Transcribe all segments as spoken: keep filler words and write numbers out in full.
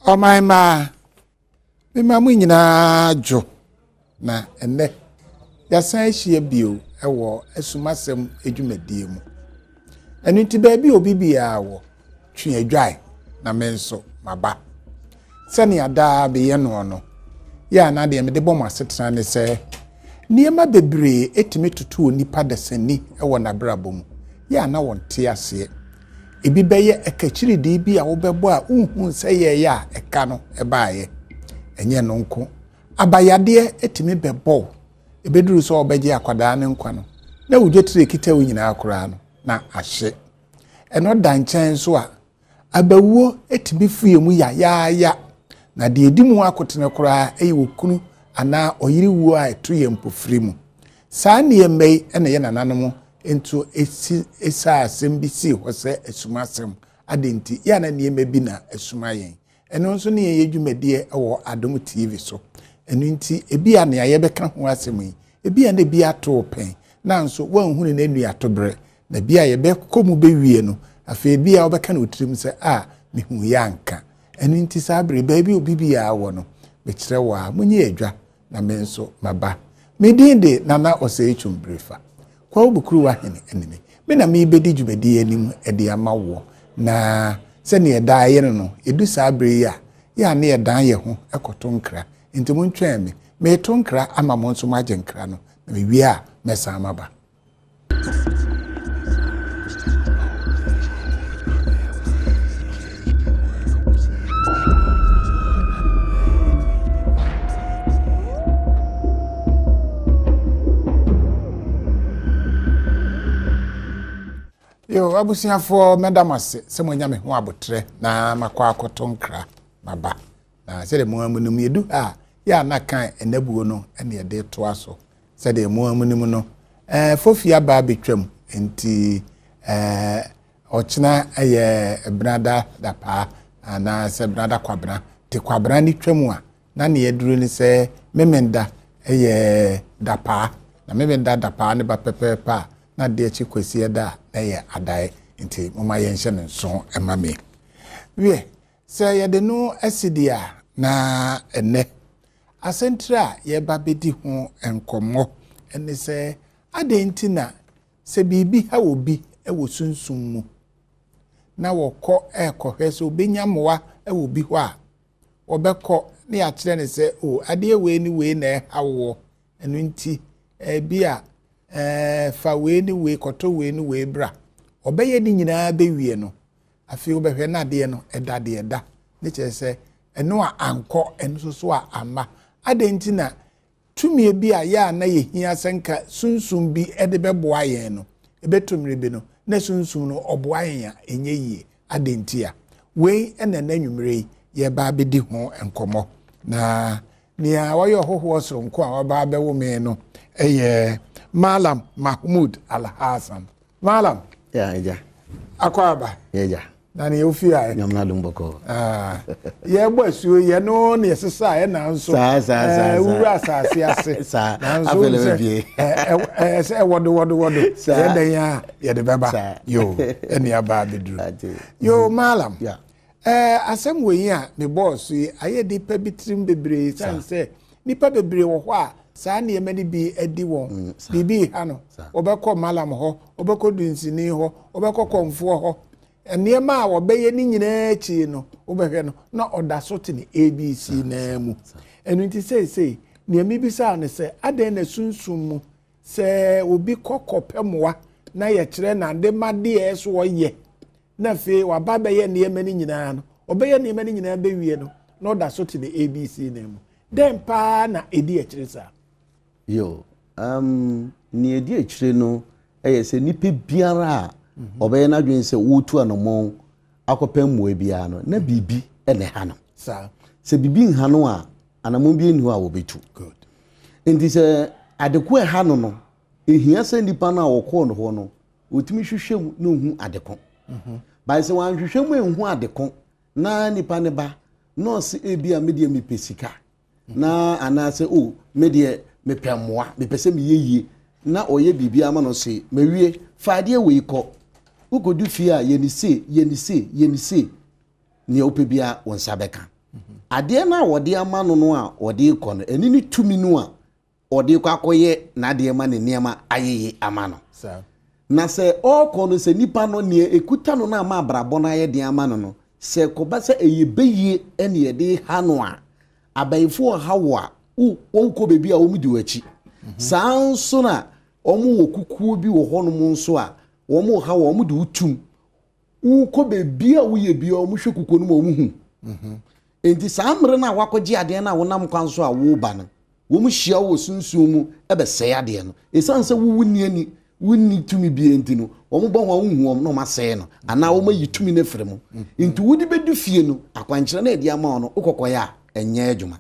my ma, me mamma nyina jo na enne ya san hie bio ewo esumasem edwumadie mu enu ti ba bi obi bia wo twe adwai na menso maba sani ada be ye no no ya na de me de bom asetra ne se niema bebre etimi tutu onipa dasani ewo na brabo mu ya na wonte ase ebi beye ekachiri de bi a wo bebo a unhu se ye ya eka no ebaaye enye no nko abayade etimi bebo ebeduru so obeje akwada ne nkwa no na wudwetire kita wo nyina akora no na ahye eno danchen so a abawuo etimi fue mu ya ya ya na de edimu akotene kora eyi wokunu ana oyiri wuo a etuye mpofiri mu saa ne yemei ene ye nananom into esi esa asembisi hose esumasem adenti ya na ne bi na esumayen eno nso ne ye dwumadie ewo Adom T V so eno nti ebi a ne ye beka ho asem yi ebi a ne bi ato pen na nso wanhunu na enu atobre na bi a ye be komu be wie no afa ebi a obeka na otirim se a mehu ya nka eno nti sabre baby obi bi a wo no be kire wa munye adwa na me nso maba medinde nana oseichum brefa kwa obukuru wa hene enene me na me bedi dwumadi anim ede amawo na se ne eda ye no edu sabre ya ya ne eda ye ho ekoto nkra nti muntwen me me to nkra ama mo nso maje nkra no na me wi a mesa amaba Yo abusiafo medamase se mo nyame ho abotre na makwa akoto nkra baba na se de mo amunum yedu a ya na kan enabuo no ene ye de to aso se de mo amunum no eh fofia ba betwam enti eh ochina eye brada da pa na se brada kwabra te kwabra ni twam a na ne yeduru ni se memenda eye da pa na memenda da pa ne ba pepepa na de chi kwesi eda na ye adae nti mama ye nhye ne nso ema me wie se ye de no asidia na ene asentra ye ba bedi ho enkomo ene se ade nti na se bibi ha obi e wo sunsum mu na wokọ ekọhwe se obenya moa e wo bi ho a obekọ ne ya kire ne se o ade we ni we na hawo enu nti e bi a eh fa we ni we koto we ni we bra obeye ni nyina be wie no afi obehwe na de no eda de eda ne che se eno a anko eno so a ama adenti na tumi bi a ya na ye hia senka sunsum bi ede beboa yen no ebetumire bi no na sunsum no oboa yen a enye yie adenti a we ena na nwumire ye ba bedi ho enkomo na nia wayo hoho so nko a ba be wo me no eye Malam Mahmoud Al-Hassan. Malam. Ya, ja. Akwaba. Ya, ja. Nani ofia. Nyamna dumboko. Ah. Ye bosuo ye no ne sesa ye na nso. Sa sa sa. Eh wura asase ase. Sa. Na Afele we bie. Eh eh se wodo wodo wodo. Ye den ya ye de beba. Yo, eni aba bedru. Yo Malam. Ya. Eh asem we a me boss yi aye de pa bitrim bebre san se nipa bebre wo ho a saa ne yemani bi edi won bibi ha no obekọ Malam ho obekọ Dunsini ho obekọ Komfo ho enema a obeye ni nyina chi no obehwe no na odaso te ni A B C na mu enu nti sei sei ne mi bi sa ne se aden na sunsum mu se obi kokopemwa na ye kire na de made eso oye na fe wa ba beye ne yemani nyina no obeye ne yemani nyina be wie no na odaso te ni A B C na mu den pa na edi e kire sa Yo, um, ni edi echire no, eye se nipe biara obeye na dwen se wotu anomon akopem mo bia no na bibi ene ha no. Sa. Se bibi nha no a anamon bi enhu a wobetu. Good. Enti se adeko e ha no no, ehia se nipa na wokọ no ho no, otimi hwehwem na ohu adeko. Mhm. Ba se wan hwehwem enhu adeko na nipa ne ba no se ebia media mepesika. Na anase o media me pemoa me pese me yeye na oye bibia ama no se mewie faade we ko ukodu fie a ye ni se ye ni se ye ni se ne opebia wonsa beka ade na wode ama no no a wode kɔ no eni ni tumi no a wode kɔ akɔyɛ na ade ma ne niema ayeye ama no na sɛ ɔkɔ no sɛ nipa no ne ekuta no na ma abrabɔ na ayɛ de ama no no sɛ kɔba sɛ eye beye ene yɛde ha no a abayifo ha wo a wonkɔ bebi a wɔn di wachi saa nso na wɔn wɔ kukuo bi wɔ hɔ no mu nso a wɔn ha wɔn de utum wokɔ bebi a woyɛ bi a wɔn hwɛ kukuo no mu wɔn hu enti saa mmerɛ na wakɔgye adeɛ na wonam kwan so a wo ba no wɔn hyia wɔ sunsun mu ɛbɛsɛe adeɛ no esan sɛ wo wuni ani wuni tumi bi enti no wɔn bɔ wɔn hu wɔn na wɔn asɛe no ana wɔn ayi tumi ne fere mu enti wodi bɛdu fie no akwankyerɛ na edi ama wɔn no okɔkɔyɛ a ɛnyɛ adwuma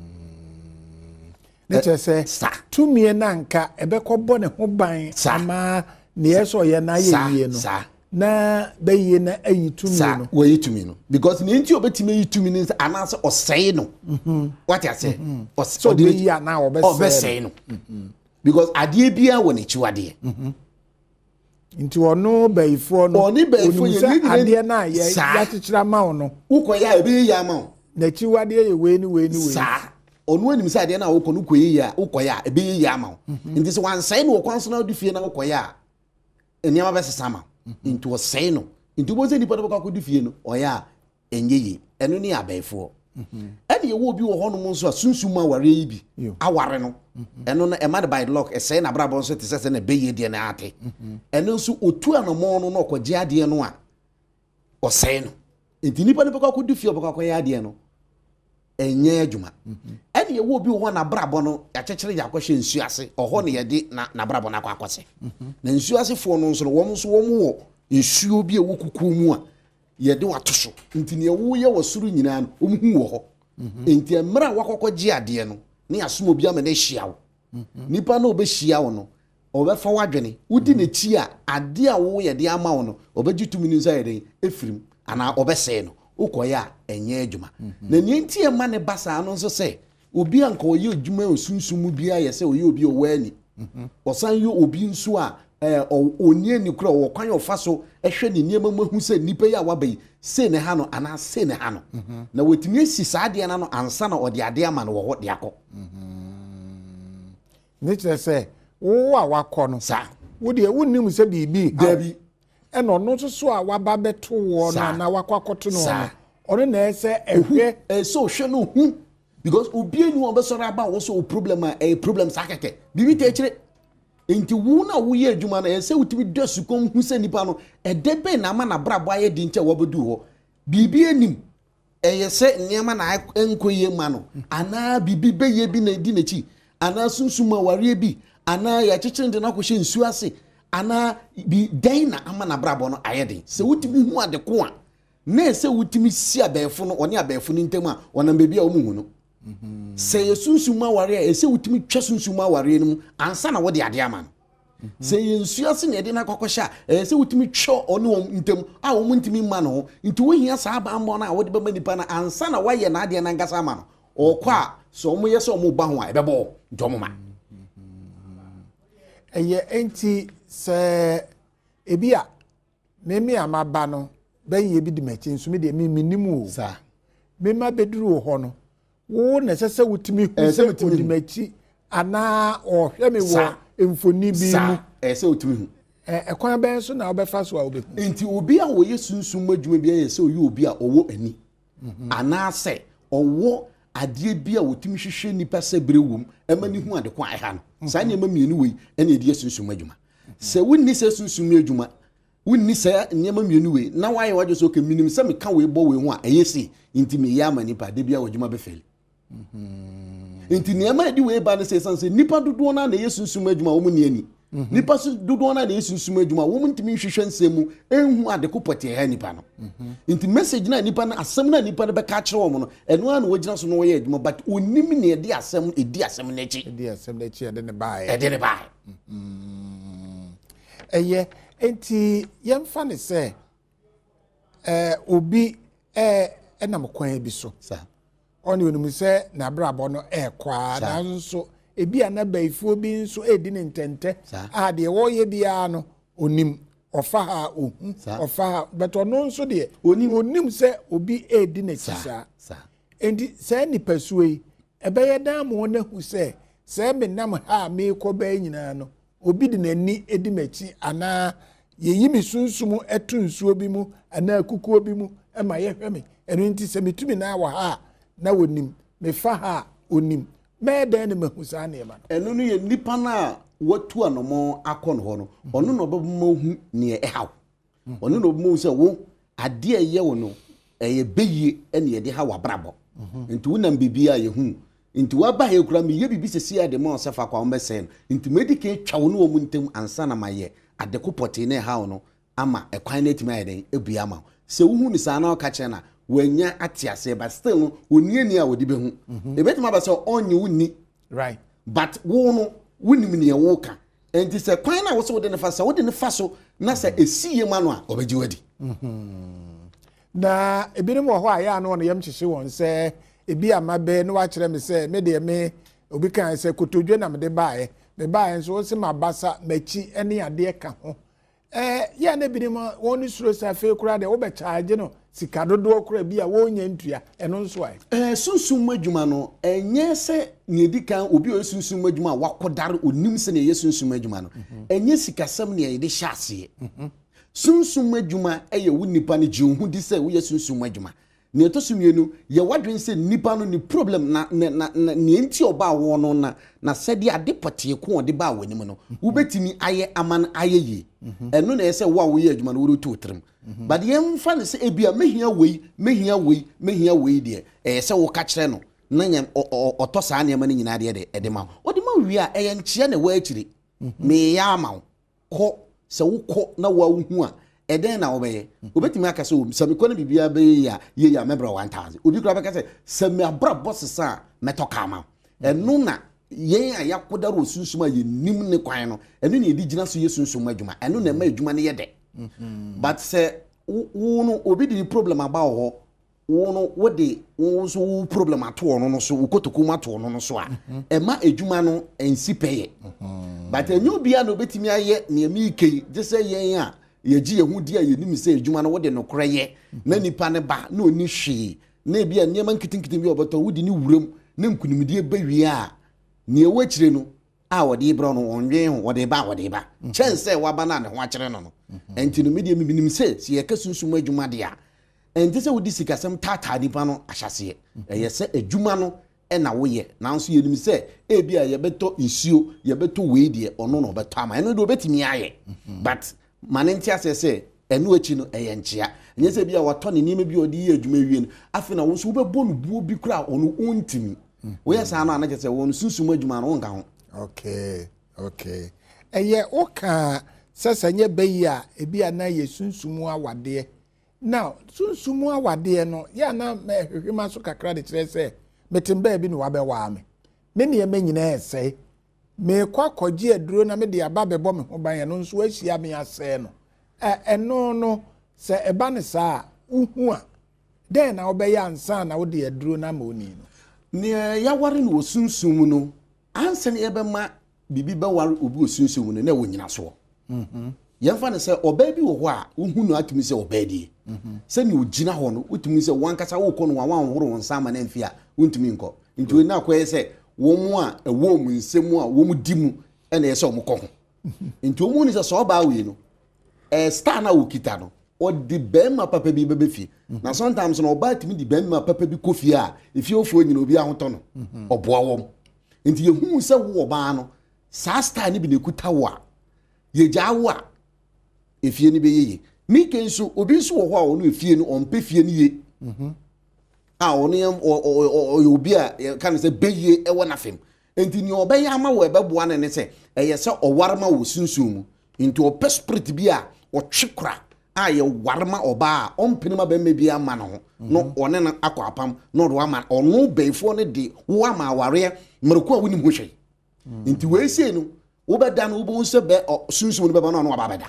ne kyerɛ sɛ tumi na nka ɛbɛkɔbɔ ne ho ban ama ne yɛsɔ yɛ na yɛ yie no na bɛyie na ayi tumi no wo yi tumi no because ne nti obetime yi tumi no ana sɛ ɔsɛe no what you say so de yi ana ɔbɛsɛe no because adeɛ bia wɔ ne chiwadeɛ nti ɔno bɛyifoɔ no ɔne bɛyifoɔ yɛ ne adeɛ na yɛ yɛakyekyerɛ ma wo no wokɔyɛ a ɛbɛyɛ yɛ ama wo na chiwadeɛ yɛ wei ni wei ni wei saa ɔno anim sɛ adeɛ na wokɔ no kɔyɛ yɛ a wokɔyɛ a ɛbɛyɛ yɛ ama wo nti sɛ wansɛe no wɔ kwan so na wode fie na wokɔyɛ a nneɛma bɛsesa ama nti wɔsɛe no nti wobɛsɛ nipa no bɛkɔ akɔdi fie no ɔyɛ a ɛnyɛ yie ɛno ne abɛɛfoɔ ɛne yɛwɔ obi wɔ hɔ nom nso a sunsum aware yi bi aware no ɛno no ɛma de by lock ɛsɛe na abrabɔ nso te sɛ sɛ na ɛbɛyie deɛ na ate ɛno nso otu anamɔ no na ɔkɔgye adeɛ no a ɔsɛe no nti nipa no bɛkɔ akɔdi fie ɔbɛkɔ akɔyɛ adeɛ no ɛnyɛ adwuma ɛne yɛwɔ obi wɔ hɔ na abrabɔ no yɛakyekyere yɛ akɔhyɛ nsuo ase ɔhɔ ne yɛde na abrabɔ no akɔ akɔsɛ na nsuo asefoɔ no nso no wɔn nso wɔn wɔ nsuo bi a ɛwɔ kukuo mu a yɛde wato so nti ne ɛwo yɛ wɔ soro nyinaa no wɔn hu wɔ hɔ nti mmerɛ a wakɔkɔ gye adeɛ no ne asom obi ama ne hyia wo nipa na ɔbɛhyia wo no ɔbɛfa wadwene wodi n'akyi a adeɛ a wo yɛde ama wo no ɔbɛgye tumi no nsa yɛde efirim anaa ɔbɛsɛe no wokɔyɛ a ɛnyɛ adwuma na nea nti ɛma ne ba saa no nso sɛ obi a nka ɔyɛ adwuma a osunsun mu biara yɛ sɛ ɔyɛ obi a ɔwɔ ani ɔsan yɛ obi nso a ɔnie ni kura ɔwɔ kwan ɔfa so ɛhwɛ ne nneɛma mu ahu sɛ nipa yi a waba yi sei ne ha no anaa sei ne ha no na wɔtumi asi saa adeɛ no ansa na ɔde adeɛ ama no wɔ hɔ de akɔ ne kyerɛ sɛ wo a wakɔ no saa wodeɛ wonnim sɛ biribi dabi ɛna ɔno nso so a waba bɛto wɔ no na wakɔ akɔto no no ɔno na ɛsɛ ɛhwɛ ɛsɛ ɔhwɛ no hu because obi anu ɔbɛsɔre aba wɔ so problem a ɛyɛ problem saa kɛkɛ biribi tɛ akyire nti wo na woyɛ adwuma no ɛsɛ wotumi dɔ sukɔm hu sɛ nipa no ɛdɛ bɛn na ama na brabɔ ayɛ di nkyɛ wɔbɛdu hɔ biribi anim ɛyɛ sɛ nneɛma na ɛnkɔ yie ma no anaa biribi bɛyɛ bi na di n'akyi anaa sunsum awareɛ bi anaa yɛakyekyere de no akɔhyɛ nsuo ase anaa bi dɛn na ama na brabɔ no ayɛ den sɛ wotumi hu ade ko a na ɛsɛ wotumi si abɛɛfo no ɔne abɛɛfo no ntam a ɔnam baabi a wɔn hu no sɛ yɛ sunsum awareɛ a ɛsɛ wotumi twa sunsum awareɛ no mu ansa na wɔde adeɛ ama no sɛ yɛ nsuo ase na yɛde no akɔkɔhyɛ a ɛsɛ wotumi twɛ ɔne wɔn ntam a wɔn ntumi mma no ho nti wohia saa abanbɔ no a wɔde bɛma nipa no ansa na wɔayɛ n'adeɛ no ankasa ama no ɔkɔ a sɛ wɔn yɛ sɛ wɔn ba ho a ɛbɛbɔ nti wɔn ma ɛyɛ enti sɛ ebi a memi a maba no bɛyɛ bi di m'akyi nso me deɛ me menim o saa mema bɛduru wɔ hɔ no wo na ɛsɛ sɛ wotumi hu sɛ odi m'akyi anaa ɔhwɛ me wɔ mfoni bi mu ɛsɛ wotumi hu ɛkwan bɛn so na wobɛfa so a wobɛhu nti obi a wɔyɛ sunsum adwuma bi ayɛ sɛ ɔyɛ obi a ɔwɔ ani anaa sɛ ɔwɔ adeɛ bi a wotumi hwehwɛ nipa sɛ bere wom ɛma ne hu ade ko a ɛha no saa nneɛma mmienu wei ɛna ɛdi sunsum adwuma sɛ wonni sɛ sunsum adwuma wonni sɛ nneɛma mmienu wei na wayɛ wadwo so ka minim sɛ meka wei bɔ wei ho a ɛyɛ sei nti meyɛ ama nipa de bi a wɔdwuma bɛfɛli nti nneɛma ɛdi wei ba no sɛ ɛsiane sɛ nipa dodoɔ no a na ɛyɛ sunsum adwuma wɔn ni ani nipa dodoɔ no a na ɛyɛ sunsum adwuma wɔn ntumi nhwehwɛ nsɛm mu ɛnhu ade ko pɔtɛ ɛha nipa no nti message na nipa no asɛm na nipa no bɛka kyerɛ wɔn no ɛno ara na wɔgyina so na wɔyɛ adwuma but onim ne ɛdi asɛm ɛdi asɛm n'akyi ɛdi asɛm n'akyi ɛde ne baayɛ ɛde ne baayɛ ɛyɛ enti yɛmfa ne sɛ ɛɛ obi ɛɛ ɛnam kwan bi so saa ɔne onum sɛ n'abrabɔ no ɛɛkɔ a nanso ebi a na bɛyifoɔ bi nso ɛdi ne ntɛntɛ a deɛ wɔyɛ biara no onim ɔfa ha ohu ɔfa ha but ɔno nso deɛ onim onim sɛ obi ɛdi n'akyi saa endi se nipa suwe ebeye dan mo na hu se se me nam ha me ko ba nyina no obi de nani edi machi ana yeyi mi sunsumu etu nsuo bi mu ana kukuo bi mu e ma ye hweme eno nti se metumi na wa ha na wonim me fa ha onim me dan ne mahu sa na ema eno no ye nipa na watu anomo akọ no ho no ono no obabu hu ne e haw ono no obabu se wo ade eye wo no eye beye ene ye de ha wabrabo nti wonam bibia ye hu nti waba he kura me ye bibi sesi ade mo sefa kwa ombesen nti medike twawo no mu ntem ansa na maye ade kopoti ne ha no ama ekwan na timi ayeden ebia ma se wo hu ni sa na ka che na wanya atiase but still no oni ni a wodi be hu ebetima ba se onye woni right but wo no wonim ne wo ka enti se kwan na wo se wode ne fa se wode ne fa so na se esiye ma no a obeji wadi na ebinim wo ho a ya no no yam kyehye won se ebi amabe no wa kire me se me de me obi kan se kotodwe na me de baaye me baaye so se mabasa machi ene ade ka ho eh ya na ebinim won suro sa fe kura de wo be charge no sika dodo kura bi a wo nya ntua eno nso ai eh sunsun madwuma no enye se nyedi kan obi o sunsun madwuma wakodare onim se ne ye sunsun madwuma no enye sikasam ne ye de hyase sunsun madwuma eye wo nipa ne ji hu di se wo ye sunsun madwuma ne to sumienu ye wadwen se nipa no ni problem na na ne enti oba wo no na na sede ade potie ko ode ba wanim no wo betimi aye aman aye yi eno na ese wo a wo ye adwuma no wo to trem but yem fa ne se ebia mehia wei mehia wei mehia wei de eh se wo ka kire no na nyam oto saa ne ma ne nyina de de ma ode ma wi a eye nchia na wa akire me ya ma ko se wo ko na wa hu a eden na obeye obetimi aka se sami ko na bibia be ya ye ya mebra one thousand obi kura be ka se sami abra boss sa metoka ma enu na ye ya yakodaro osunsuma ye nim ne kwan no enu na edi gina so ye sunsuma adwuma enu na ma adwuma ne ye de but se wo no obi di problem aba ho wo no wo de wo so problem ato no no so wo kotoku ma to no no so a e ma adwuma no ensi peye but enyo bia no betimi aye ne mi ikei je se ye a yeji ye hu dia ye nim se adwuma no wo de no koreye na nipa ne ba na oni hwe na bia niam nkitinkitin bi oboto wo di ni wuram na nkunimdie bawie a ne ewo kire no a wo de bro no onwe ho wo de ba wo de ba chense wa ba na ne ho akire no no enti no media minim se se ye kasunsumu adwuma de a enti se wo di sikasem tata nipa no ahyase ye se adwuma no e na wo ye nanso ye nim se e bia ye beto nsuo ye beto we de ono no beto ama eno de obetimi aye but manenti asese enu achi no eye nchia enye se bia wato ne nime bi odi ye adwuma wie no afi na wo so wo bebo no buo bi kura ono ontimi wo ye sa na na se wo sunsumu adwuma no nka ho okay okay eye oka sasa nye beyi a ebi ana ye sunsumu awade now sunsumu awade no ya na hwehwema so kakra de kire se metimba bi no wabewa me me ne me nyina ese me kwa koje aduro na me de aba bebo me ho ban ye no nso ahia me ase no eh eno no se eba ne sa uhu a den na obeya ansa na wo de aduro na ma oni no ne ya ware no osunsumu no ansa ne ebe ma bibi ba ware obi osunsumu no na wo nyina so mhm yemfa ne se oba bi wo ho a uhu no atumi se oba die mhm se ne ogina ho no utumi se wankasa wo ko no wa wan horo won sama na mfia untumi nko nti we na akoye se wo mu a ewo mu nsemu a wo mu di mu ene ye se o mu ko ho nti o mu ni se so ba we no eh star na wo kita no o di bema papa bi bebe fi na sometimes no oba atimi di bema papa bi kofi a efi ofo nyina obi ahoto no oboa wo nti ye hu se wo oba no sa star ni bi na kuta wo a ye ja wo a efie ni be yeye mi kenso obi so wo ho a ono efie no ompe fie ni ye mhm a ono yam o obi a kan se beye e wo na fem enti ni oba ya ma wo ebeboa ne ne se eye se owarma wo sunsumu nti o spirit bi a o twekra a ye warma oba a ompinima ba me bi ama no no one na akọ apam no do ama ono beifo ne de wo ama aware mreko a woni ho hwe nti we sie no wo beda no wo bo nse be sunsumu ne be ba no no aba beda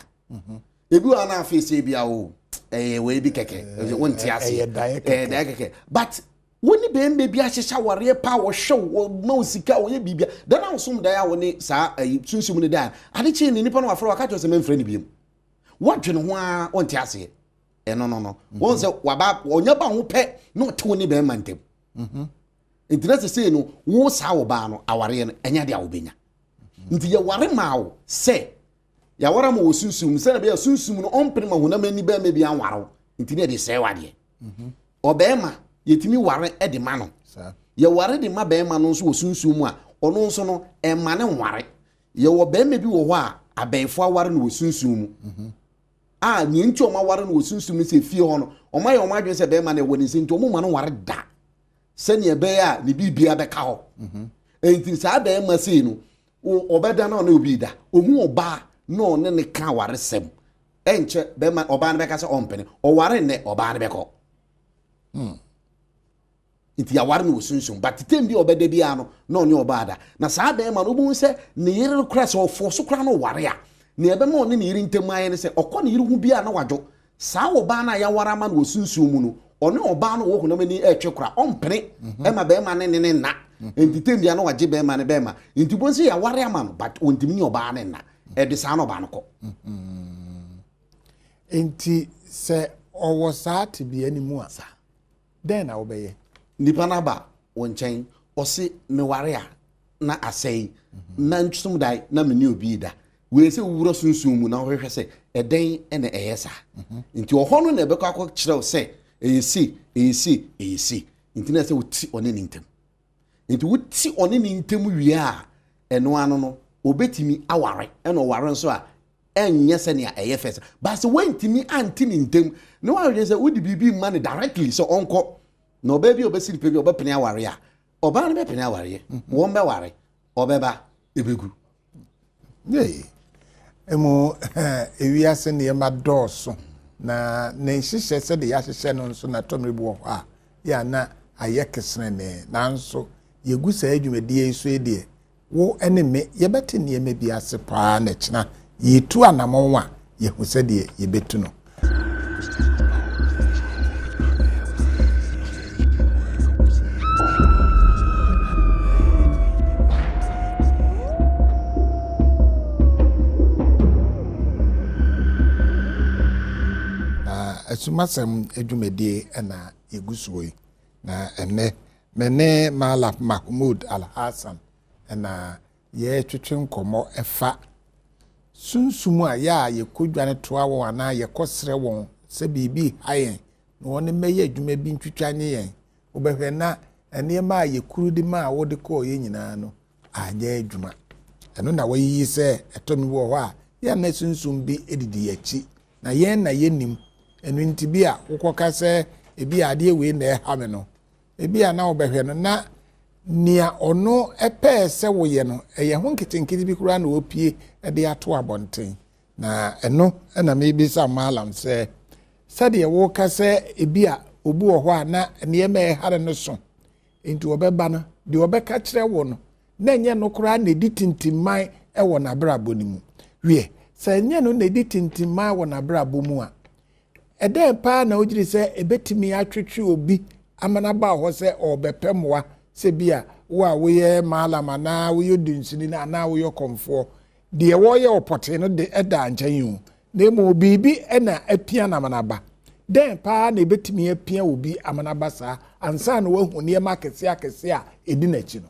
ebi wa na afese bia o eh we bi keke won ti ase eh da keke but woni be mbe bia hyehya ware pa wo hwe ma osika wo ye bibia da na osum da ya woni sa sunsumu ne da ade chi ni nipa no afro waka to se memfre ne biem wadwene ho a won ti ase eh no no no won se waba onya ba ho pe no te woni be mantem mhm interest say no wo sa wo ba no aware no enya de awobenya nti ye ware ma wo se ya wara ma wo sunsum se na be sunsum no ompene ma honam ani ba ma bi anwaro nti ne de se wade mhm obema yetimi ware e de ma no sa ye ware de ma be ma no so wo sunsum a ono nso no e ma ne nware ye wo be ma bi wo ho a abenfo aware no wo sunsum mhm ah ni nti o ma ware no wo sunsum se fie ho no o ma ye o ma adwen se be ma na wo ni se nti o ma no ware da se ne be ya ni bibia be ka ho mhm enti sa be ma se no o obeda na no obi da ohu oba no ne ne ka ware sem enche be ma oba ne be ka se ompene o ware ne oba ne be ko hmm enti ya ware no sunsun but tembi obeda bia no no ne oba da na sa be ma no bu se ne yire kra se ofo so kra no ware a ne ebe ma ne yire ntemaye ne se okọ ne yire hu bia na wadwo sa oba na ya ware ma no sunsun mu no one oba no wo hu na mani etwe kra ompene e ma be ma ne ne na enti tembi ya no waje be ma ne be ma enti bo se ya ware ama no but ontimi ne oba ne na e de sa no ba no ko enti se owo sa te bi animu a sa den na wo be ye nipa na ba wonchen o se me ware a na asai na ntsum dai na me ni obi da we se wuro sunsun mu na wo hwehwe se e den e na eyesa nti o hono na be kwa kwa kire se eyesi eyesi eyesi nti na se wuti one ni ntem nti wuti one ni ntem wie a eno ano no obetimi aware e no ware nso a enye se ne eye fese ba se wentimi anti ni ntem no wa hwehwe se wodi bibi ma ne directly so onko no baby obesi pe bi obepene aware a oba ne bepene aware wo mbe ware obeba ebegu nee emo ewiase ne ma doso na ne hihye se de ya hihye no nso na tomrebu ho a ya na ayekesene ne nanso yegusa adwumadie iso edie wo ene me yebete ne me bi ase pa na kina yetu anamon a yehu se de yebetu no asumasem adwumadie na yegusuoi na ene mene Malap Mahmoud Al-Hassan na ye twetwe nkomo efa sunsumu a ya yekodwane toa wo ana yekosre won se bibi hayen no woni meye adwuma bi ntwitwane yen obehwe na ene ma yekuru di ma wo de ko ye nyina no anya adwuma eno na wayi se etomi wo ho a ya na sunsum bi edidi yachi na yen na yenim enu nti bi a wokoka se ebi ade we na ha me no ebi a na obehwe no na nia ono epe se wo ye no eye ho nkitinkiti bi kura na opie e de ato abonten na eno na me bi sa malam se sade wo ka se ebi a obu wo ho a na ne me hare no so enti obeba no de obeka kire wo no na enye no kura na edi tintimman e wo na brabo ni mu wie se enye no na edi tintimman wo na brabo mu a ede pa na ojiri se ebetimi atwetwe obi amana ba ho se obepemwa se bia wo a wo ye malama na wo ye dunsini na na wo ye komfo de wo ye opote no de eda anchen yu na mo bibi na apia na manaba den pa na ebetimi apia obi amana ba sa ansa na wo hu ne makese akese a edi na chi no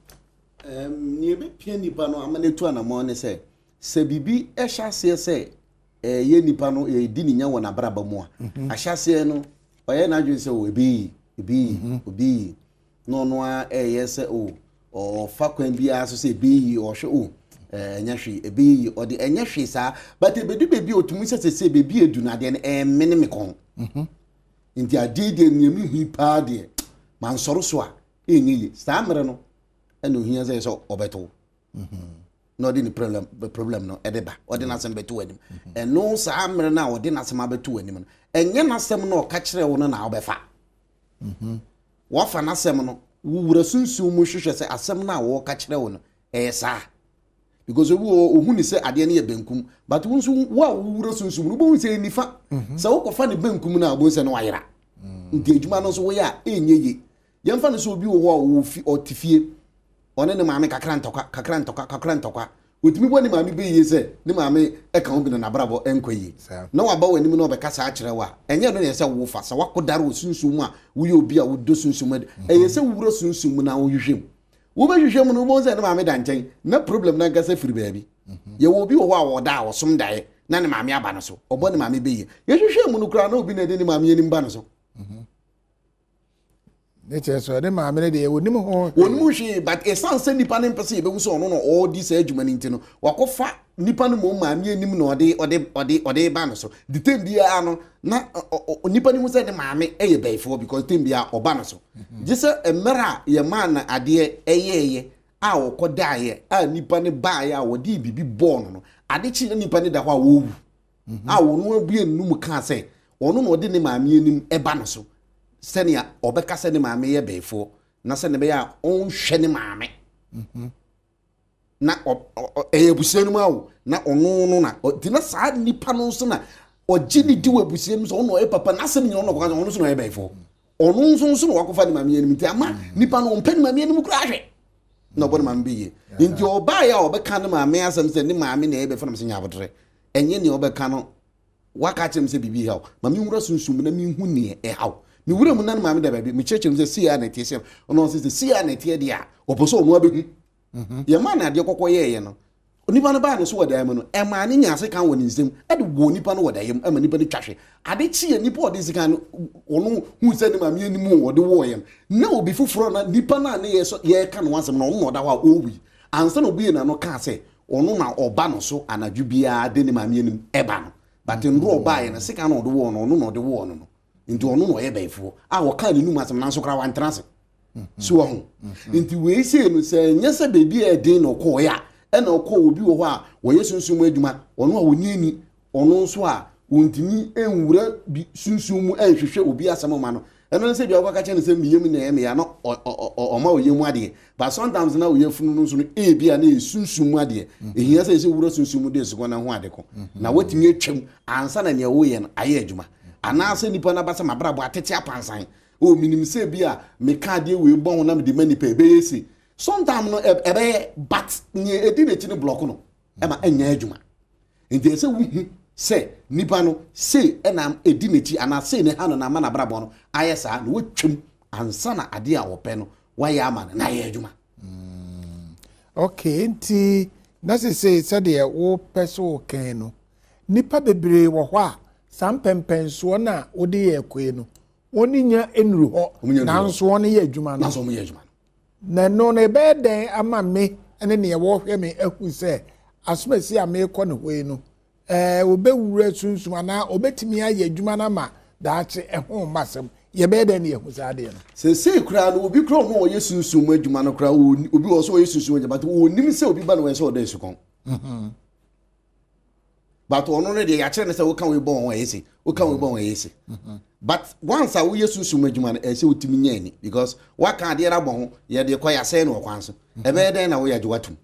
em ne ebepia nipa no amana tu anamo ne se se bibi ehya se se eh ye nipa no ye di ni nya wona braba mu a ahyase no oye na adwen se o ebi ebi obi no no a eh se o o fa kwan bi aso se ebi o hwe o eh nya hwe ebi o de enya hwe sa but ebedu bebi otumu se se bebi edu na de eh mene me kon mhm nti ade de nyemi hu pa de man soro so a enyi sa mere no eno hia se so obeto mhm no di ni problem problem no edeba odi na sem betu anim eno sa amre na odi na sem abetu anim no enye na sem no ka kire wo no na obefa mhm wo fa na sem no wura sunsun mu hwehwe se asem na wo ka kire wo no eh sa because obi ohun ni se ade ne ye benkum but wo nso wo wura sunsun no bo se nifa sa wo ko fa ne benkum na abo se no wayera nti ejuma no so wo ya enye ye yemfa no so obi wo ho wo fi otifie one ne maame kakra ntoka kakra ntoka kakra ntoka otimi bo ni maame be yi se ni maame e kan obi na brabo enkoyi na wa ba wani mu na obekasa akire wa enye no ne se wo fa sa wakodare osunsun mu a wo ye obi a wo do sunsun mu e ye se wuro sunsun mu na wo hwehwem wo be hwehwem no mo se ni maame da nchen na problem na gasa firi baabi ye wo bi wo wa wo da wo som dae na ni maame aba no so obo ni maame be yi ye hwehwem mu no kura na obi na de ni maame ni mba no so nature so de maame ne de wonim ho wonim hwe but e san se nipa ne mpese ye be wuso ono no all this adwuma ni ntino wakofa nipa no mo maame anim na ode ode ode ode ba no so the time bia no na nipa ni hu se de maame eye baifo because time bia oba no so gise emera ye man na ade eyeye a wokoda ye a nipa ne ba ye a wode bibi born no ade chi nipa ne da ho a wo a wo no abue num ka se ono no ode ne maame anim eba no so senia obeka se ne maame ye beefo na se ne be ya on hwe ne maame mhm na eyebusie no mawo na ono no na di na saa nipa no so na ogi ni di webusie no so ono e papa na se ne ono ko ono so no ye beefo ono so so no wakofa ne maame ye ni ama nipa no ompa ne maame ye ni kura hwe na obo ne maame be ye nti oba ya obeka ne maame asem se ne maame na ye beefo na se nya abodre enye ne obeka no waka chem se bibi hawo maame nwura sunsum na mi hu ne e hawo mi wura mu nan maame da baabi mi cheche se sia na tie se ono se sia na tie dia oposo omo abehu mhm ye ma na de kokko ye ye no onipa no ba no so wada mu no e ma ne nya se kan woni nsem e de wo onipa no wada yem e ma nipa ni twahwe ade chi ye nipa ode sika no ono hu se ne maame ani mu wode wo yem na obi fufuro na nipa na ne ye so ye ka no wasem no ono da wa owi ansa no obi na no ka se ono na oba no so anadwu bia de ne maame ani e ba no but nro oba ye na sika no ode wo no ono no ode wo no nti ono no ye baifo a wo ka ni num asem na so kra wan transe so ho nti we se no se nyese bebi e din no ko ya e na ko obi wo ho a wo ye sunsun mu adwuma ono a woni ani ono so a wontini enwura bi sunsun mu enhwehwe obi asem ma no eno se bia wo ka che ne se miyem na e me ya no o ma oyemu ade but sometimes na wo ye funu no so no e bia na sunsun mu ade ehia se se wura sunsun mu de so na ho ade ko na watimi atwam ansa na ne wo ye no aye adwuma anase nipa na basa mabrabo atete apansan o minim se bia me ka de we bon na me de mani pe be yesi sometimes no ebe but ni edi na chi no block no e ma enya adwuma enti se wu se nipa no se e na edi na chi anase ne ha no na ma na brabo no ayesa na wotwem ansa na ade a wo pe no wa ya ama na ya adwuma okay enti na se se se de wo peso kan no nipa bebre wo ho a sampempenso na ode ye kwe no oni nya enuru ho nanso woni ye adwuma no nanso mo ye adwuma na no ne be den ama me ene ne wo hwe me ahu se asomasi a me kɔ ne hwe no eh obewura sunsun na obetimi aye adwuma na ma daache ehon masem ye be den ne ehu sa de no se se kura no obi kura no ye sunsun mu adwuma no kura obi wo so ye sunsun adwuma but onim se obi ba no we so oda esukon mhm but ono ne de ya kire ne se wo kan we bon wa yesi wo kan we bon wa yesi but once a wo yesu sum adwuma na e se otimi nya ni because wa kan de ra bon ye de koya se no kwan so e be den na wo ya jwatum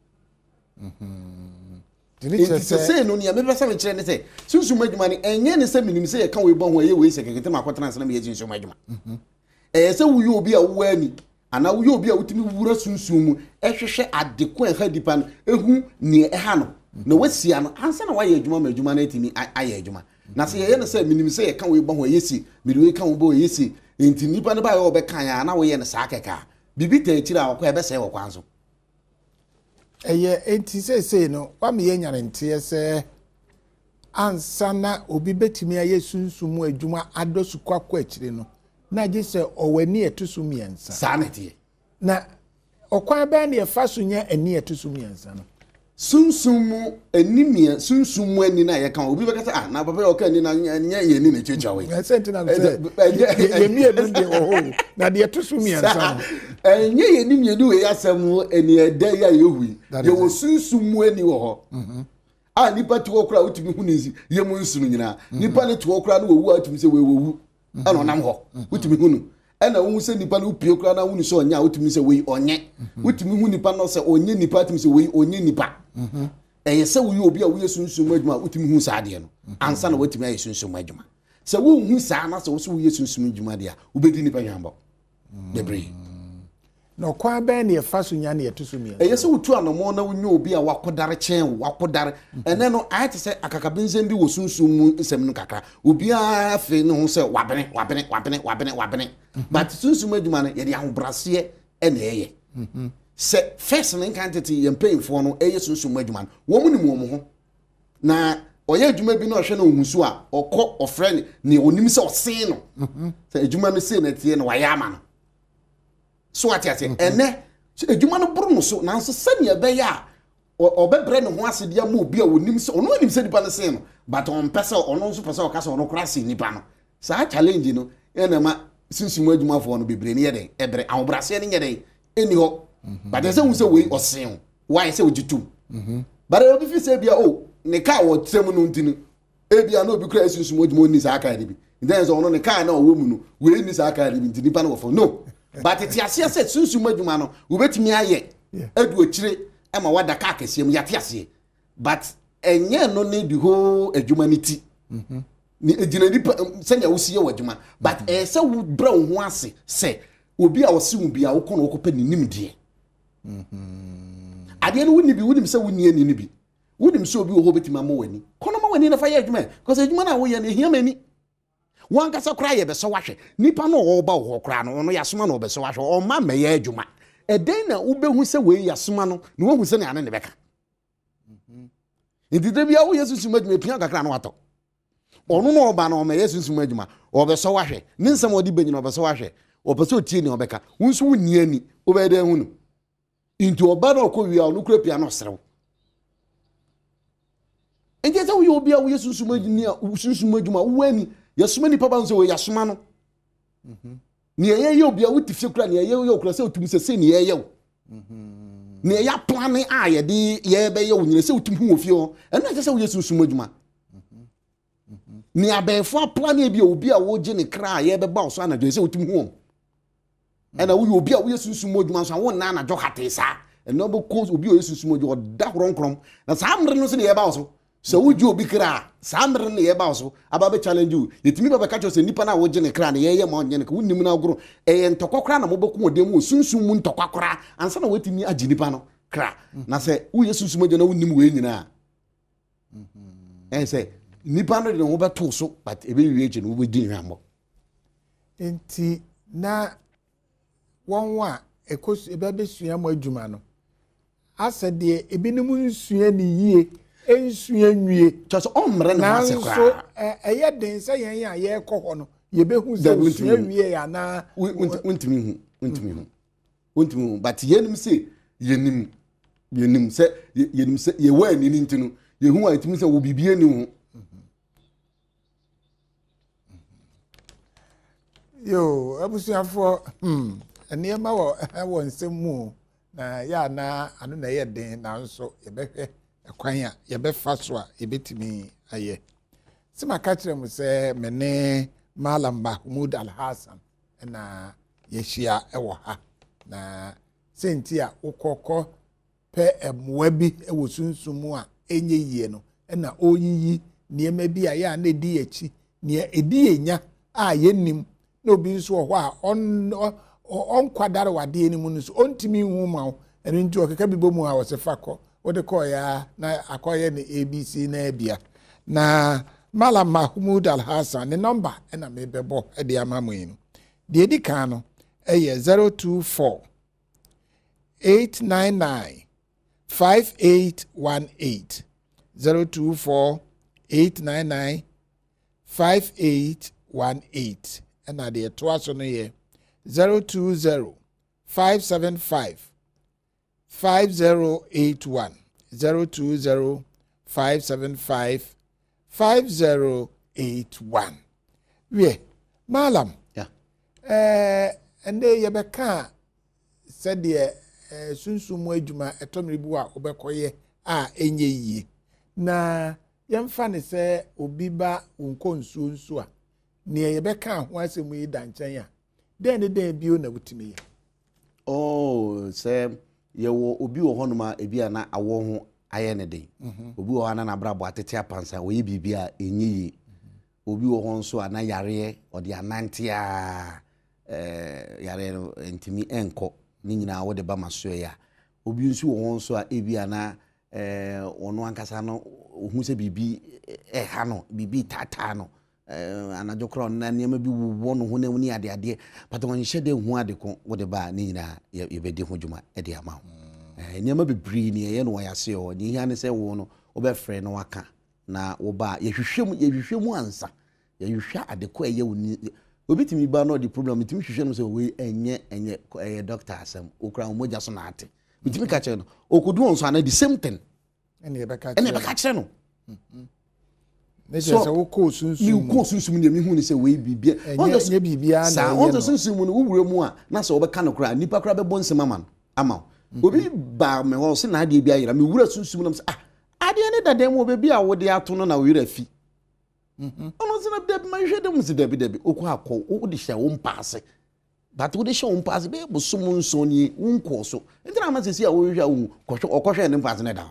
mhm dini se se no ni ya me be se me kire ne se sum adwuma ni enye ne se minim se ye kan we bon wa ye we se kekete makotana se na me ye sum adwuma mhm e se wo ye obi a wo ani ana wo ye obi a wotimi wura sunsum mu e hwehwe adeko e ha dipa no ehu ni e ha no no wasia no ansa na waye adwuma ma adwuma na etimi aye adwuma na se ye ne se minim se ye kan we bo ho yesi miriwe kan we bo yesi enti nipa ne ba ye obekan ya na wo ye ne sa keka bibi ta akira akwa ebe se wo kwanso eye enti se se no wa me ye nyare nte se ansa na obi betimi aye sunsumu adwuma adosu kwakwa akire no na je se owani etusu miensa sa na tie na okwan ba na ye fa so nya ani etusu miensa no sunsumu enimia sunsumu ani na ye kan obi be kasa ah na papa o kan ni na nya ye ni na checha we e sent na say ye mi edu de ho na de etusu miensa no enye ye ni mi edu we asem eni eda ya ye hui ye wo sunsumu ani wo ho mhm ah nipa ti wo kura utimi hu nizi ye mu nsunu nyina nipa ne ti wo kura na wo wu atimi se we wo wu ana nam ho utimi hu nu ena wo se nipa no pie kura na hu so onya utimi se we onye utimi hu nipa no se onye nipa atimi se we onye nipa mhm eh se wo obi a wo yesunsun adwuma utimi hu sa de no ansa na watimi aye sunsun adwuma se wo hu sa na se wo so wo yesunsun adwuma de a wo bedi nipa nyambo debre no kwa ben ne fa so nya ne to so mi eye se wotu anomo na wonyo obi a wakodare chen wakodare ene no ayete se akakabensem bi wosunsun mu nsem no kakra obi a fe ne ho se wabene wabene wabene wabene wabene but sunsun adwuma no ye de ahobrase ene eye se first ne quantity ye mpayfo no eye sunsun adwuma no wo mu ni mu ho na oye adwuma bi na ohwe na omusu a okọ ofre ne onim se osen no se adwuma no se na tie no wayama no so ati ati ene edwuma no buru no so nanso sania be ya obebre ne ho ase dia ma obi a wonim se ono onim se nipa no se no but on pese ono nso pese o kasa ono kra se nipa no sa challenge no ene ma sunsumu adwuma fo no bebre ne yede ebre ahobrase ne yede eni ho but ese hu se we osen why se ojitum but obi fi se bia o ne ka wo trem no ntinu ebia na obi kra sunsumu adwuma oni sa aka de bi then so ono ne ka na owo mu no we ni sa aka de bi ntini pa no fo no but it yase se sunsumu adwuma no wo betimi aye adu akire ema wada ka akesiem yate ase but enye no ne di ho adwuma ni ti mhm ni ejina ni senya wo siye wadwuma but eh se wo bra wo ho ase se obi a wo se wo bia wo kono wo kopa ni nimdie mhm ade no woni bi wonim se woni ani ni bi wonim se obi wo ho betimi ama wani kono ma wani na fa ye adwuma because adwuma na wo ye na ehia mani wan kasa kra ye be so wahwe nipa no wo ba wo kra no no yasoma no be so wahwe o ma me ye adwuma eden na wo behu se we yasoma no ne wo hu se ne ane ne beka mhm ndide bia wo yesu suma adwuma pia kakra no wato ono no oba na o me yesu suma adwuma o be so wahwe ne nsam odi benyina o be so wahwe o be so tie ne obeka wonso woni ani o be de hu no into oba na okowia no kura pia no serew enje se wo yo bia wo yesu suma adwuma suma adwuma wo ani yasoma ni papa nso we yasoma no mhm ni eye ye obi a wutifie kura ni eye ye okura se otum se se ni eye wo mhm ni eye plan a ye de ye be ye wo nyine se otum hu ofie ho eno ase se wo yesu suma adwuma mhm mhm ni abefo plan e bi obi a wo je ne kra ye be ba o so anajo se otum hu ena wo obi a wo yesu suma adwuma so wo na na jo hatesa eno bo ko obi o yesu suma adwuma da horonkrom na sa amre no se ne ye ba o so so wuju obi kra sambre ne ye ba so aba be challenge you yetimi baba ka cho se nipa na wo je ne kra ne ye ye ma onye ne ka wunnim na ogoro e ntokokra na mobekun odem wo sunsun mu ntokokra ansa na wetimi agi nipa no kra na se wo ye sunsun maje na wunnim we nyina mhm eh se nipa no de wo beto so but ebe wie je no wo be di hwambo enti na wonwa ekos ebe be sua mo adwuma no asede ebinim nsua ni yie ensua nwie just omre na ase kwa so eye den se yen ya ye kokọ no ye behu se nsua nwie ya na untimi hu untimi hu untimi hu but yenim se yenim yenim se yenim se ye wa ni ntinu ye hu antimi se wo bibie ni hu yo abusuafo hmm ene ma wo wo nsemu na ya na anu na ye den na nso ye behwe ekwan a ye befa so a ye betimi aye sima ka kire mu se mene Malam Mahmoud Al-Hassan na ye hia ewo ha na senti a ukoko pe emwa bi ewo sunsumu a enye yie no na oyiyi niema bi a ya na edi echi ne edi enya a ye nim na obi nso ho a on on kwadare wade ni mu nso ontimi hu ma eno nti okeka bibo mu a wosefa ko wode ko ya na akoye ne A B C na bia na Malam Mahmoud Al-Hassan ne number na me bebo e de amamu yin de edi kan no eye zero two four eight nine nine five eight one eight zero two four eight nine nine five eight one eight and na de to aso no ye zero two zero five seven five five zero eight one zero two zero five seven five five zero eight one. We Malam. Yeah. Eh ende ye beka said the sunsumu adwuma etomribu a obekoye a enye yie. Na yemfa ne se obi ba wonko nsuo nso a ne ye beka ho asemu yi danchan a den de den bio na wutimi ye. Oh, se ye wo obi wo honoma ebi ana awo ho aye ne den obi wo ana na brabo atete apansa wo ye bibia enyi obi wo ho nso ana yare odi anante a eh yare ntimi enko ni nyina wo de ba maso ya obi nso wo nso a ebi ana eh ono ankasa no ohu se bibi eh ha no bibi tata no eh anajo kro na niam bi wo no ho na ni ade ade but won hye de hu ade ko wo de ba ni nyina ye be de ho djuma e de ama eh niam bi bri ni ye no ya se o ni hia ne se wo no wo be frɛ no waka na wo ba ye hwehwem ye hwehwem ansa ye hwehwa ade ko ye wo ni obi timi ba no the problem timi hwehwe no se we enye enye eh doctor asem okra mo moja so na ate bitimi ka che no okodu onso ana the same thing ene ye beka ene beka che no ne je se wo ko sunsun ni ko sunsun ni mi hu ni se we bibia enye bibia na ye no sunsun mu no wure mu a na se wo beka no kra nipa kra be bon sema man ama obi ba me ho se na ade bia yira me wura sunsun no se ah ade ne dade mu obi bia wo de ato no na wo yira fi mhm ono se na de ma hwe de mu se debi debi okọ akọ wo de hye wo mpaase but wo de hye wo mpaase be bo so mu nso ni unko so ntina ma se si a wo hwa wo kọhwe okọhwe ne mpaase ne da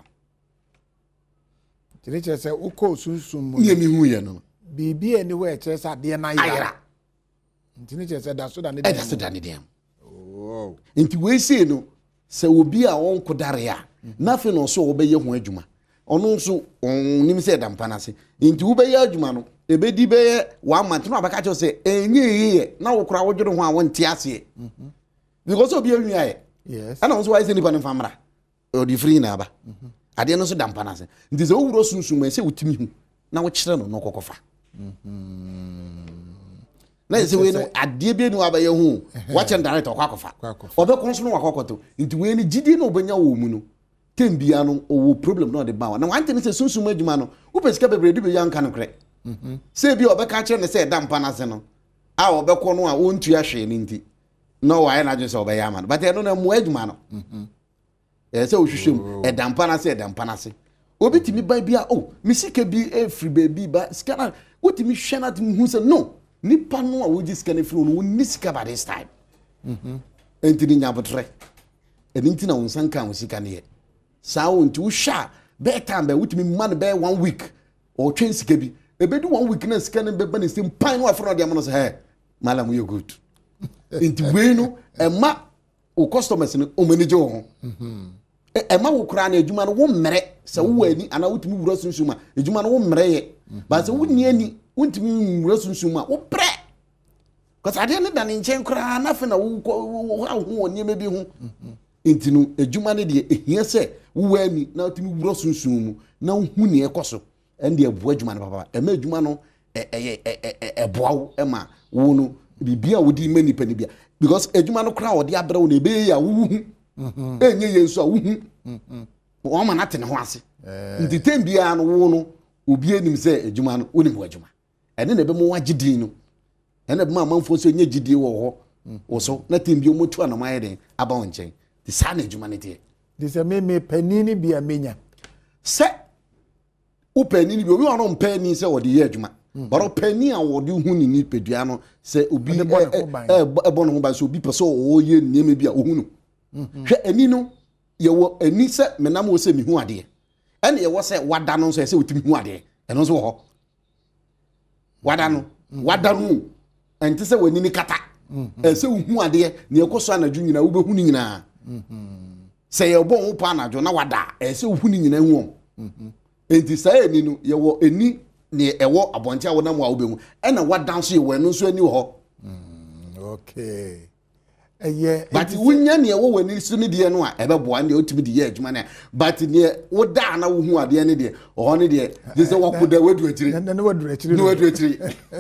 tire che se uko sunsun mu ye mi hu ye no bibi eni ho e che se ade na yira ntini che se da so da ne da so da ne dem oh nti we sei no se obi a won kodare a na fe no so wo be ye ho adwuma ono nso nim se da mpa na se nti wo be ye adwuma no e be di be ye wa month no abaka che se enye ye na wo kura wo dwere ho a won ti ase mhm because obi ahwi aye yes ana nso wai se nipa ne famra o di free na aba mhm ade no so da mpa na se nti se wo wuro sunsun ma se wutimi hu na wo kire no no kokofa mhm na se we no ade bi no abaye hu wa chen director kwa kofa obe konso no wa kokoto nti we ni gidi no obenya wo mu no tembia no owo problem no de ba na wante ne se sunsun adwuma no wo pesika bebre de be yanka no kre mhm se bi obe ka kire ne se da mpa na se no a obe ko no a wontu ahwe ni nti no wa na je se obe yama no but e no na mu adwuma no mhm e se o hwehwem e da mpa na se e da mpa na se obi timi ba bia oh misika bi e free baby ba sika na wotimi hwe na timi hu se no nipa no a woji sika na free no woni sika by this time mhm entini nyabotre enti na wonsan kan wo sika ne saa wonti wo hwa be time be wotimi man be one week or twen sika bi e be do one week na sika na be ba ne sim pan no afro de amono se he malam you good enti we no e ma o customers no o manage wo mhm e ma wo kura na adwuma no wo mmere se wo ani ana wotimi wura sunsuma adwuma no wo mmere ye ba se wo ni ani wontimi wura sunsuma wo pre cause ade ne da ne nchen kura na fe na wo ho oni me bi ho enti no adwuma ne de ehia se wo ani na wotimi wura sunsum mu na hu ne ekoso ende abu adwuma no papa e ma adwuma no e e e e boawo e ma wo no bibia wo di mani pani bia because adwuma no kura wo de abra wo na ebe ya wo hu mhm enye ye nso a wo hu mhm wo ma na tene ho ase nti tembia no wo no obi anim se adwuma no woni bu adwuma ene na be mo wagidin no ene be ma manfo so nye gidie wo ho wo so na tembia mo tu anoma ye den aba won chen ti sa na adwuma ne de de se me me panini bia menya se u panini bi obi wa no mpani se wo de ye adwuma baro pani a wo de hu ni ni pedua no se obi e bo no ho ba so obi pese o ye niam bi a o hu no hwe ani no ye wo ani se menam wo se mi hu ade ene ye wo se wada no so se otimi hu ade eno so ho wada no wada no enti se wani ni kata e se hu ade ne ekoso anadwu nyina wo be hu ni nyina se ye bo wo pa anadwo na wada e se hu ni nyina hu enti sa ani no ye wo ani ne ewo abonte a wona mu a wo be hu ena wada so ye wo eno so ani ho okay eye but wunya ne wo wani so ne de no a ebe boa ne otimi de ye adwuma ne but ne wo da na wo hu ade ne de o ne de je se wakoda wadu akiri na na wadu akiri no wadu akiri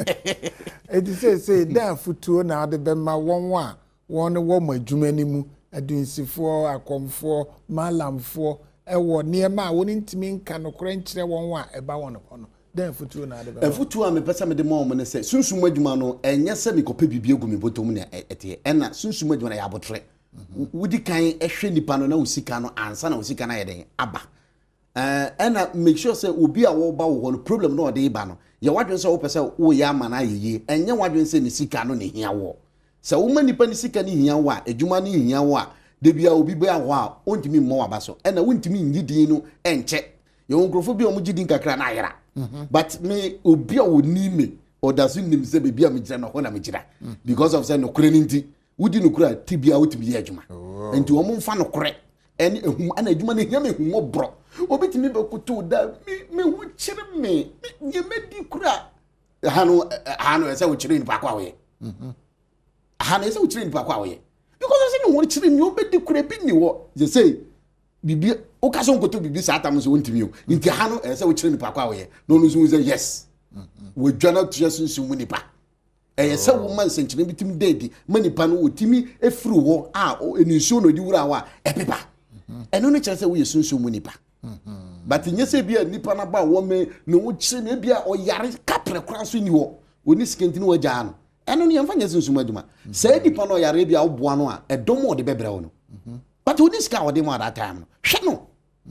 edi say say da futuo na ade be ma won a won wo ma adwuma ni mu adunsifo akomfo malamfo ewo ne ma woni ntimi nka no kora nkire won a eba won kono da futuo na ade be futuo a me pesa me de mo mo ne se sunsum adwuma no enye se me kope bibie gu me botom ne ete ena sunsum adwuma na ya botre wudi kan ehwe nipa no na usika no ansa na usika na yeden aba eh ena make sure say obi a wo ba wo no problem no de ba no ye wadwen se wo pesa wo ya ama na yeye enye wadwen se ne sika no ne hia wo se wo ma nipa ne sika ne hia wo a adwuma ne hia wo a de bia obi ba ho a ontimi mo wa ba so ena wontimi nyidin no enche ye onkrofo bi o mo gidin kakra na ayera but me obi a woni me o da so nim se bebia me gira no ho na me gira because of say no kure nti wudi no kura tibia wotimi ye adwuma enti wo mo mfa no korɛ ene ehum ana adwuma ne hiam ehum obro obetimi be kutu da me me hu kyere me ye medi kura hanu hanu ese wo kyere ni pa kwa we mhm hanu ese wo kyere ni pa kwa we because ese me hu kyere ni obedi kura bi ni wo je say bibi o ka so nkoto bibi sa atam so wontimi o nti hanu ese wo kyere ni pa kwa we no no so say yes we dwana to sunsun mu ni pa eye se wo man senkyere bitim dedi manipa no wotimi efiri wo a enisuo no di wura wa epepa eno no kyerɛ sɛ wo yesunsun mu nipa but nyese bia nipa na ba wo me no wo kyerɛ na bia o yare kapre kora so ni wo oni sikenti no wagya no eno no yɛmfa nyesunsun adwuma sɛ nipa no yare bia wo boa no a ɛdom wo de bɛbrɛ wo no but oni sika wo de mo at that time no hwɛ no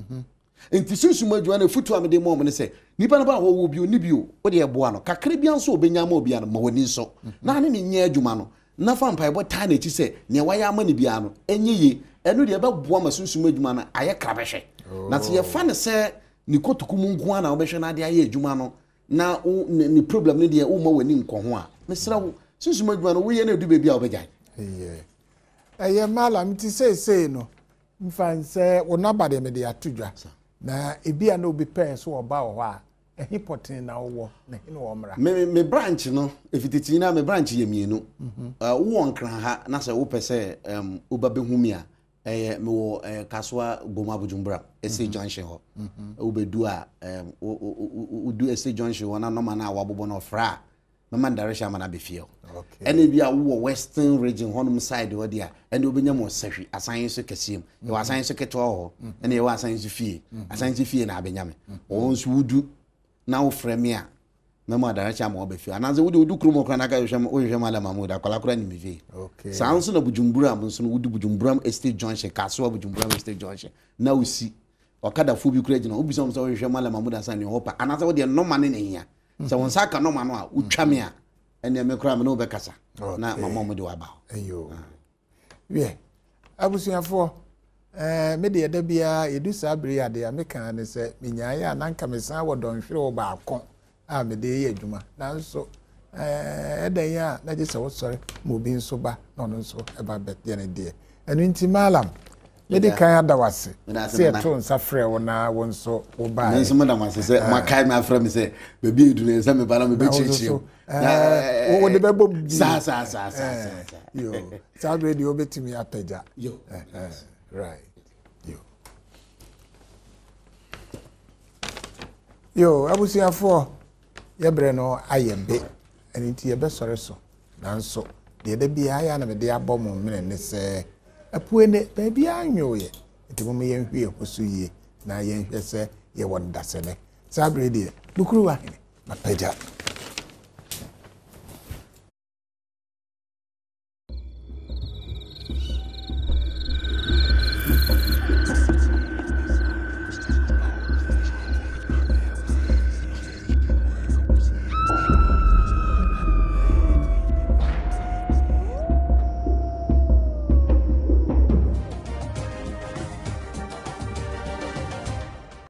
enti sunsun adwuma na futu amede mo mo ne sɛ nipa na ba wo wo bio ni bio wo de ɛboa no kakra bia nso obenya ma obia no ma woni nso na ne ne nyɛ adwuma no na fa mpa ebo ta na echi sɛ ne waya ama ne bia no enye ye enu de bɛboa ma sunsun adwuma no ayɛ krabɛhwɛ na se ye fa ne sɛ ni kotoku mu nko ana obɛhwɛ na de ayɛ adwuma no na ni problem ne de wo ma wani nko ho a mesra wo sunsun adwuma no wo ye na edu bebi a obɛgya eh eh malam ti sei sei no mfa nse wo na ba de me de atodwa na ebi a na obi pɛ so oba wo a ehi potin na wo na hi no wo mra me me branch no efititi na me branch ye mienu uh wo nkran ha na sɛ wo pɛ sɛ um oba behumi a eh me wo kaswa goma bujumbura ese junction ho wo bedu a um wo du ese junction ho na no ma na wabobo no fra na man direction ma na be fie okay ene bi a wo western region honum side wo dia ene obenya mo sahwi asan so kasiem e asan so keto ho ene e wa asan so fie asan so fie na abenya me wo nso wudu na wo frame a na mo direction ma be fie ananze wudu wudu krumo kra na ka hwem wo hwem ala mamuda kwala kra ni mevi okay sanso na bujumbura mo nso wudu bujumbura estate junction kaso bujumbura estate junction na usi okada fu bi kra gina obi so so hwem ala mamuda san ni hopa ananze wo de no ma ne ne hia so won saka no ma no a utwa me a ene me kra me no be kasa na mama mo de wa ba ayo we abusuafo eh me de da bia edu sabri ade a me kan ne se menyaye ananka me san wo don hwere wo ba akon a me de ye adwuma nanso eh edan ya na je se wo sore mo bi nso ba na no nso e ba bet ye ne de enu nti malam me de kan adawase se to nsa frɛ wo na wo nso wo ba nso mo da ma se se ma kai me afrɛ me se bebi edu ne se me ba na me be chichi eh wo de be bom sa sa sa sa yo sabri de obetimi apeja yo right yo yo abusiafo yebre no ayembe enti ye be sore so nanso de da bia ya na me de abom mene ne se apuene ba bia anwoye enti mo ye hwie hoso yie na ye hwese ye won dasene sabri de dukuru wa hene apeja